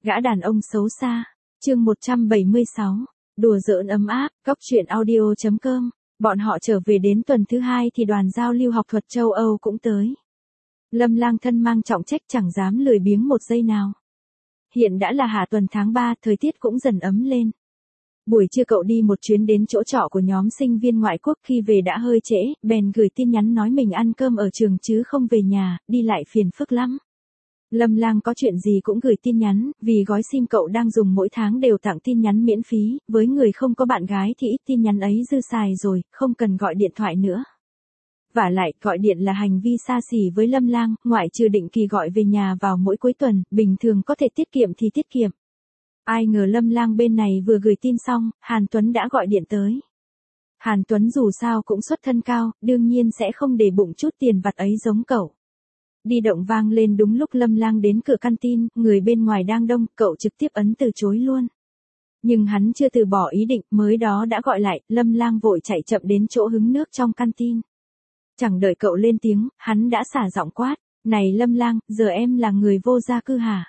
Gã đàn ông xấu xa. Chương 176. Đùa giỡn ấm áp, Góc truyện audio.com. Bọn họ trở về đến tuần thứ 2 thì đoàn giao lưu học thuật châu Âu cũng tới. Lâm Lang thân mang trọng trách chẳng dám lười biếng một giây nào. Hiện đã là hạ tuần tháng 3, thời tiết cũng dần ấm lên. Buổi trưa cậu đi một chuyến đến chỗ trọ của nhóm sinh viên ngoại quốc, khi về đã hơi trễ, bèn gửi tin nhắn nói mình ăn cơm ở trường chứ không về nhà, đi lại phiền phức lắm. Lâm Lang có chuyện gì cũng gửi tin nhắn, vì gói sim cậu đang dùng mỗi tháng đều tặng tin nhắn miễn phí, với người không có bạn gái thì ít tin nhắn ấy dư xài rồi, không cần gọi điện thoại nữa. Vả lại, gọi điện là hành vi xa xỉ với Lâm Lang, ngoại trừ định kỳ gọi về nhà vào mỗi cuối tuần, bình thường có thể tiết kiệm thì tiết kiệm. Ai ngờ Lâm Lang bên này vừa gửi tin xong, Hàn Tuấn đã gọi điện tới. Hàn Tuấn dù sao cũng xuất thân cao, đương nhiên sẽ không để bụng chút tiền vặt ấy giống cậu. Di động vang lên đúng lúc Lâm Lang đến cửa canteen, người bên ngoài đang đông, cậu trực tiếp ấn từ chối luôn. Nhưng hắn chưa từ bỏ ý định, mới đó đã gọi lại, Lâm Lang vội chạy chậm đến chỗ hứng nước trong canteen. Chẳng đợi cậu lên tiếng, hắn đã xả giọng quát, này Lâm Lang, giờ em là người vô gia cư hả?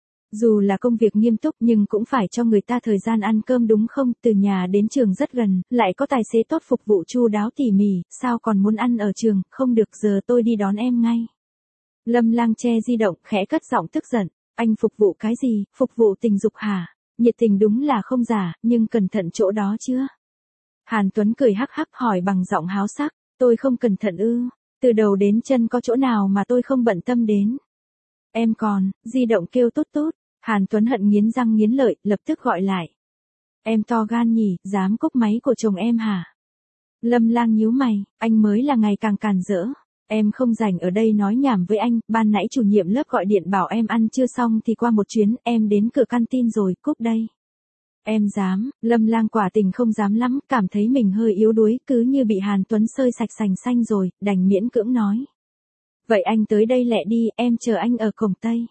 Dù là công việc nghiêm túc nhưng cũng phải cho người ta thời gian ăn cơm đúng không, từ nhà đến trường rất gần, lại có tài xế tốt phục vụ chu đáo tỉ mỉ, sao còn muốn ăn ở trường, không được giờ tôi đi đón em ngay. Lâm Lang che di động, khẽ cất giọng tức giận, anh phục vụ cái gì, phục vụ tình dục hả? Nhiệt tình đúng là không giả, nhưng cẩn thận chỗ đó chưa? Hàn Tuấn cười hắc hắc hỏi bằng giọng háo sắc, tôi không cẩn thận ư, từ đầu đến chân có chỗ nào mà tôi không bận tâm đến. Em còn, di động kêu tốt tốt, Hàn Tuấn hận nghiến răng nghiến lợi, lập tức gọi lại. Em to gan nhỉ, dám cúp máy của chồng em hả? Lâm Lang nhíu mày, anh mới là ngày càng càn rỡ. Em không rảnh ở đây nói nhảm với anh, ban nãy chủ nhiệm lớp gọi điện bảo em ăn chưa xong thì qua một chuyến, em đến cửa canteen rồi, cúp đây. Em dám, Lâm Lang quả tình không dám lắm, cảm thấy mình hơi yếu đuối, cứ như bị Hàn Tuấn sơi sạch sành xanh rồi, đành miễn cưỡng nói. Vậy anh tới đây lẹ đi, em chờ anh ở cổng Tây.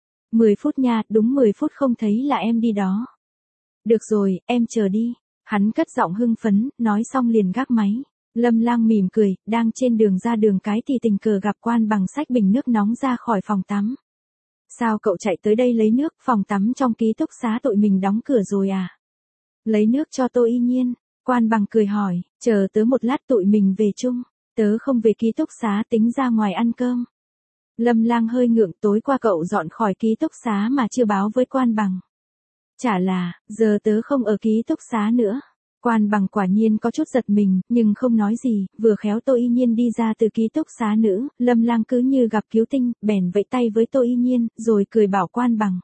10 phút nha, đúng 10 phút không thấy là em đi đó. Được rồi, em chờ đi. Hắn cất giọng hưng phấn, nói xong liền gác máy. Lâm Lang mỉm cười, đang trên đường ra đường cái thì tình cờ gặp Quan Bằng xách bình nước nóng ra khỏi phòng tắm. Sao cậu chạy tới đây lấy nước, phòng tắm trong ký túc xá tụi mình đóng cửa rồi à? Lấy nước cho tôi y nhiên. Quan Bằng cười hỏi, chờ tớ một lát tụi mình về chung. Tớ không về ký túc xá, tính ra ngoài ăn cơm. Lâm Lang hơi ngượng, tối qua cậu dọn khỏi ký túc xá mà chưa báo với Quan Bằng. Chả là, giờ tớ không ở ký túc xá nữa. Quan Bằng quả nhiên có chút giật mình, nhưng không nói gì, vừa khéo Tô Y Nhiên đi ra từ ký túc xá nữ, Lâm Lang cứ như gặp cứu tinh, bèn vẫy tay với Tô Y Nhiên, rồi cười bảo Quan Bằng.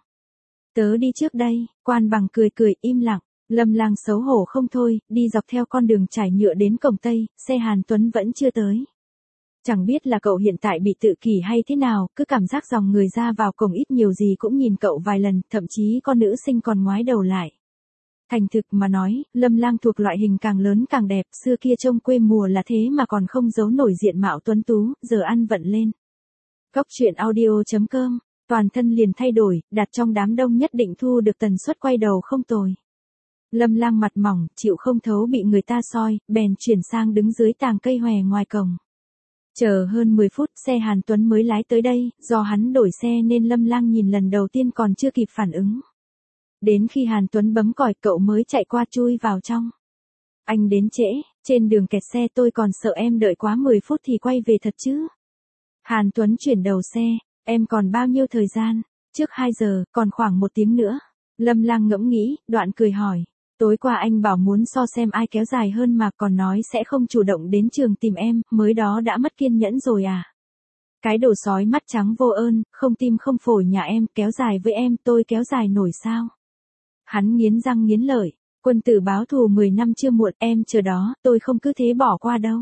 Tớ đi trước đây, Quan Bằng cười cười, im lặng. Lâm Lang xấu hổ không thôi, đi dọc theo con đường trải nhựa đến cổng Tây, xe Hàn Tuấn vẫn chưa tới. Chẳng biết là cậu hiện tại bị tự kỷ hay thế nào, cứ cảm giác dòng người ra vào cổng ít nhiều gì cũng nhìn cậu vài lần, thậm chí con nữ sinh còn ngoái đầu lại. Thành thực mà nói, Lâm Lang thuộc loại hình càng lớn càng đẹp, xưa kia trông quê mùa là thế mà còn không giấu nổi diện mạo tuấn tú, giờ ăn vận lên. Góc truyện audio.com, toàn thân liền thay đổi, đặt trong đám đông nhất định thu được tần suất quay đầu không tồi. Lâm Lang mặt mỏng, chịu không thấu bị người ta soi, bèn chuyển sang đứng dưới tàng cây hòe ngoài cổng. Chờ hơn 10 phút, xe Hàn Tuấn mới lái tới đây, do hắn đổi xe nên Lâm Lang nhìn lần đầu tiên còn chưa kịp phản ứng. Đến khi Hàn Tuấn bấm còi cậu mới chạy qua chui vào trong. Anh đến trễ, trên đường kẹt xe tôi còn sợ em đợi quá 10 phút thì quay về thật chứ. Hàn Tuấn chuyển đầu xe, em còn bao nhiêu thời gian? Trước 2 giờ, còn khoảng 1 tiếng nữa. Lâm Lang ngẫm nghĩ, đoạn cười hỏi. Tối qua anh bảo muốn so xem ai kéo dài hơn mà còn nói sẽ không chủ động đến trường tìm em, mới đó đã mất kiên nhẫn rồi à? Cái đồ sói mắt trắng vô ơn, không tim không phổi nhà em, kéo dài với em tôi kéo dài nổi sao? Hắn nghiến răng nghiến lợi, quân tử báo thù 10 năm chưa muộn, em chờ đó, tôi không cứ thế bỏ qua đâu.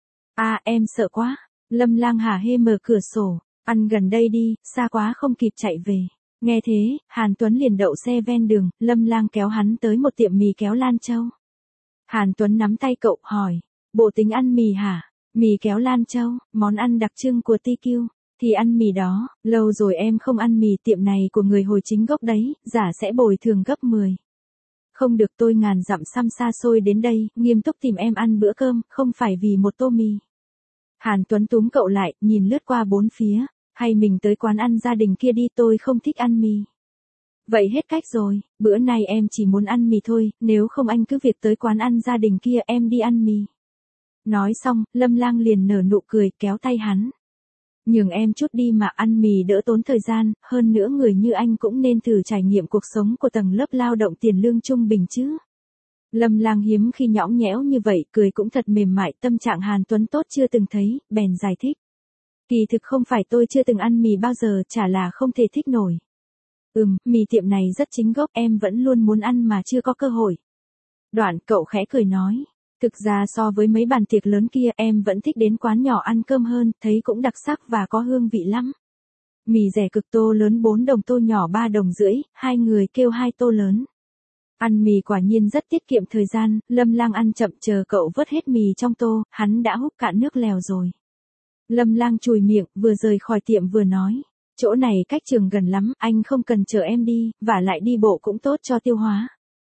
À em sợ quá, Lâm Lang hả hê mở cửa sổ, ăn gần đây đi, xa quá không kịp chạy về. Nghe thế, Hàn Tuấn liền đậu xe ven đường, Lâm Lang kéo hắn tới một tiệm mì kéo Lan Châu. Hàn Tuấn nắm tay cậu, hỏi, bộ tính ăn mì hả? Mì kéo Lan Châu, món ăn đặc trưng của TQ. Thì ăn mì đó, lâu rồi em không ăn mì, tiệm này của người Hồi Chính gốc đấy, giả sẽ bồi thường gấp 10. Không được, tôi ngàn dặm xăm xa xôi đến đây, nghiêm túc tìm em ăn bữa cơm, không phải vì một tô mì. Hàn Tuấn túm cậu lại, nhìn lướt qua bốn phía, hay mình tới quán ăn gia đình kia đi, tôi không thích ăn mì. Vậy hết cách rồi, bữa nay em chỉ muốn ăn mì thôi, nếu không anh cứ việc tới quán ăn gia đình kia em đi ăn mì. Nói xong, Lâm Lang liền nở nụ cười kéo tay hắn. Nhường em chút đi mà ăn mì đỡ tốn thời gian, hơn nữa người như anh cũng nên thử trải nghiệm cuộc sống của tầng lớp lao động tiền lương trung bình chứ. Lâm Lang hiếm khi nhõng nhẽo như vậy, cười cũng thật mềm mại, tâm trạng Hàn Tuấn tốt chưa từng thấy, bèn giải thích. Kỳ thực không phải tôi chưa từng ăn mì bao giờ, chả là không thể thích nổi. Mì tiệm này rất chính gốc, em vẫn luôn muốn ăn mà chưa có cơ hội. Đoạn cậu khẽ cười nói. Thực ra so với mấy bàn tiệc lớn kia em vẫn thích đến quán nhỏ ăn cơm hơn, thấy cũng đặc sắc và có hương vị lắm. Mì rẻ cực, tô lớn 4 đồng, tô nhỏ 3 đồng rưỡi, hai người kêu 2 tô lớn. Ăn mì quả nhiên rất tiết kiệm thời gian, Lâm Lang ăn chậm chờ cậu vớt hết mì trong tô, hắn đã húp cạn nước lèo rồi. Lâm Lang chùi miệng, vừa rời khỏi tiệm vừa nói. Chỗ này cách trường gần lắm, anh không cần chờ em đi, vả lại đi bộ cũng tốt cho tiêu hóa.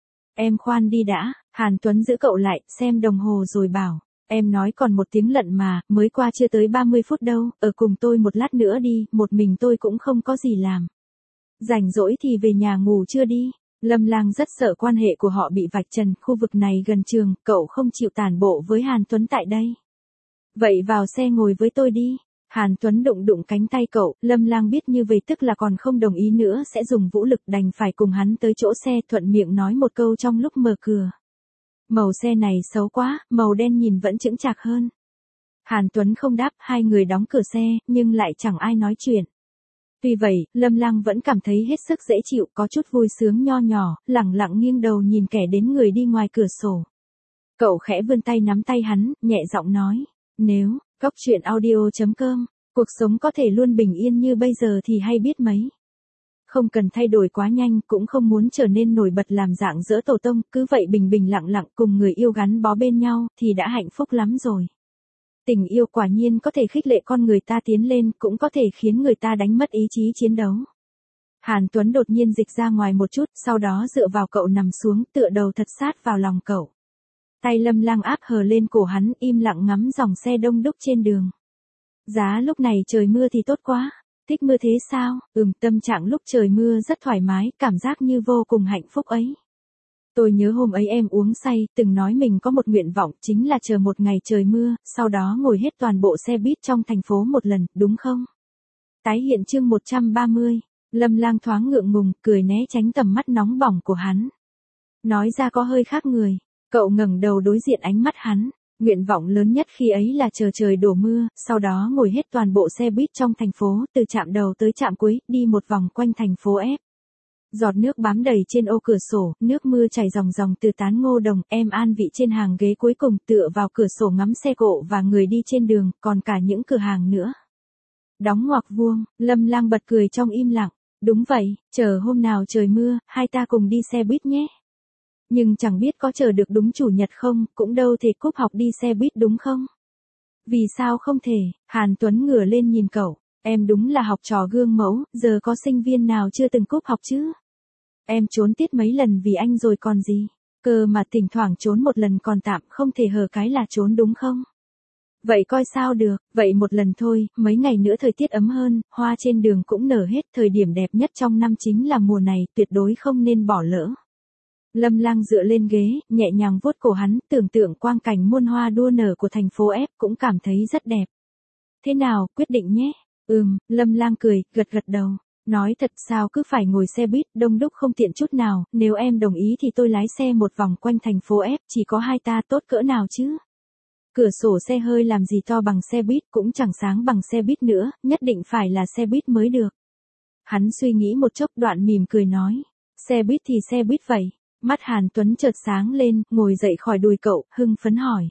Em khoan đi đã, Hàn Tuấn giữ cậu lại, xem đồng hồ rồi bảo. Em nói còn 1 tiếng lận mà, mới qua chưa tới 30 phút đâu, ở cùng tôi một lát nữa đi, một mình tôi cũng không có gì làm. Rảnh rỗi thì về nhà ngủ chưa đi. Lâm Lang rất sợ quan hệ của họ bị vạch trần, khu vực này gần trường, cậu không chịu tản bộ với Hàn Tuấn tại đây. Vậy vào xe ngồi với tôi đi. Hàn Tuấn đụng đụng cánh tay cậu, Lâm Lang biết như vậy tức là còn không đồng ý nữa sẽ dùng vũ lực, đành phải cùng hắn tới chỗ xe, thuận miệng nói một câu trong lúc mở cửa. Màu xe này xấu quá, màu đen nhìn vẫn chững chạc hơn. Hàn Tuấn không đáp, hai người đóng cửa xe, nhưng lại chẳng ai nói chuyện. Tuy vậy, Lâm Lang vẫn cảm thấy hết sức dễ chịu, có chút vui sướng nho nhỏ, lẳng lặng nghiêng đầu nhìn kẻ đến người đi ngoài cửa sổ. Cậu khẽ vươn tay nắm tay hắn, nhẹ giọng nói, nếu Cóc truyện audio.com, cuộc sống có thể luôn bình yên như bây giờ thì hay biết mấy. Không cần thay đổi quá nhanh, cũng không muốn trở nên nổi bật làm dạng dỡ tổ tông, cứ vậy bình bình lặng lặng cùng người yêu gắn bó bên nhau thì đã hạnh phúc lắm rồi. Tình yêu quả nhiên có thể khích lệ con người ta tiến lên, cũng có thể khiến người ta đánh mất ý chí chiến đấu. Hàn Tuấn đột nhiên dịch ra ngoài một chút, sau đó dựa vào cậu nằm xuống, tựa đầu thật sát vào lòng cậu. Tay Lâm Lang áp hờ lên cổ hắn, im lặng ngắm dòng xe đông đúc trên đường. Giá lúc này trời mưa thì tốt quá. Thích mưa thế sao? Tâm trạng lúc trời mưa rất thoải mái, cảm giác như vô cùng hạnh phúc ấy. Tôi nhớ hôm ấy em uống say, từng nói mình có một nguyện vọng, chính là chờ một ngày trời mưa, sau đó ngồi hết toàn bộ xe buýt trong thành phố một lần, đúng không? Tái hiện chương 130, Lâm Lang thoáng ngượng ngùng, cười né tránh tầm mắt nóng bỏng của hắn. Nói ra có hơi khác người, cậu ngẩng đầu đối diện ánh mắt hắn. Nguyện vọng lớn nhất khi ấy là chờ trời đổ mưa, sau đó ngồi hết toàn bộ xe buýt trong thành phố, từ trạm đầu tới trạm cuối, đi một vòng quanh thành phố F. Giọt nước bám đầy trên ô cửa sổ, nước mưa chảy ròng ròng từ tán ngô đồng, em an vị trên hàng ghế cuối cùng tựa vào cửa sổ ngắm xe cộ và người đi trên đường, còn cả những cửa hàng nữa. Đóng ngoặc vuông, Lâm Lang bật cười trong im lặng. Đúng vậy, chờ hôm nào trời mưa, hai ta cùng đi xe buýt nhé. Nhưng chẳng biết có chờ được đúng chủ nhật không, cũng đâu thể cúp học đi xe buýt đúng không? Vì sao không thể? Hàn Tuấn ngửa lên nhìn cậu. Em đúng là học trò gương mẫu, giờ có sinh viên nào chưa từng cúp học chứ? Em trốn tiết mấy lần vì anh rồi còn gì? Cơ mà thỉnh thoảng trốn một lần còn tạm, không thể hờ cái là trốn đúng không? Vậy coi sao được, vậy một lần thôi, mấy ngày nữa thời tiết ấm hơn, hoa trên đường cũng nở hết, thời điểm đẹp nhất trong năm chính là mùa này, tuyệt đối không nên bỏ lỡ. Lâm Lang dựa lên ghế, nhẹ nhàng vuốt cổ hắn, tưởng tượng quang cảnh muôn hoa đua nở của thành phố F cũng cảm thấy rất đẹp. Thế nào, quyết định nhé? Lâm Lang cười, gật gật đầu. Nói thật sao cứ phải ngồi xe buýt, đông đúc không tiện chút nào, nếu em đồng ý thì tôi lái xe một vòng quanh thành phố F, chỉ có hai ta tốt cỡ nào chứ? Cửa sổ xe hơi làm gì to bằng xe buýt, cũng chẳng sáng bằng xe buýt nữa, nhất định phải là xe buýt mới được. Hắn suy nghĩ một chốc đoạn mỉm cười nói. Xe buýt thì xe buýt vậy. Mắt Hàn Tuấn chợt sáng lên, ngồi dậy khỏi đùi cậu, hưng phấn hỏi.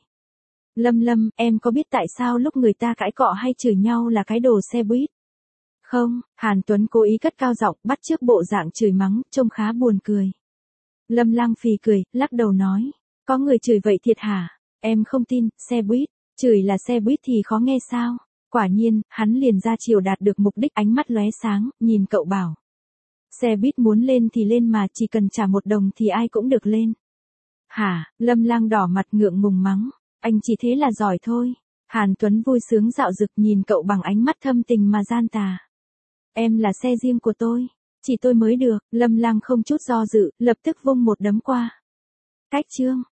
Lâm, em có biết tại sao lúc người ta cãi cọ hay chửi nhau là cái đồ xe buýt? Không, Hàn Tuấn cố ý cất cao giọng, bắt chước bộ dạng chửi mắng, trông khá buồn cười. Lâm Lang phì cười, lắc đầu nói. Có người chửi vậy thiệt hả? Em không tin, xe buýt, chửi là xe buýt thì khó nghe sao? Quả nhiên, hắn liền ra chiều đạt được mục đích, ánh mắt lóe sáng, nhìn cậu bảo. Xe buýt muốn lên thì lên mà, chỉ cần trả 1 đồng thì ai cũng được lên. Hả? Lâm Lang đỏ mặt ngượng ngùng mắng. Anh chỉ thế là giỏi thôi. Hàn Tuấn vui sướng dạo dực nhìn cậu bằng ánh mắt thâm tình mà gian tà. Em là xe riêng của tôi. Chỉ tôi mới được, Lâm Lăng không chút do dự, lập tức vung một đấm qua. Cách chương.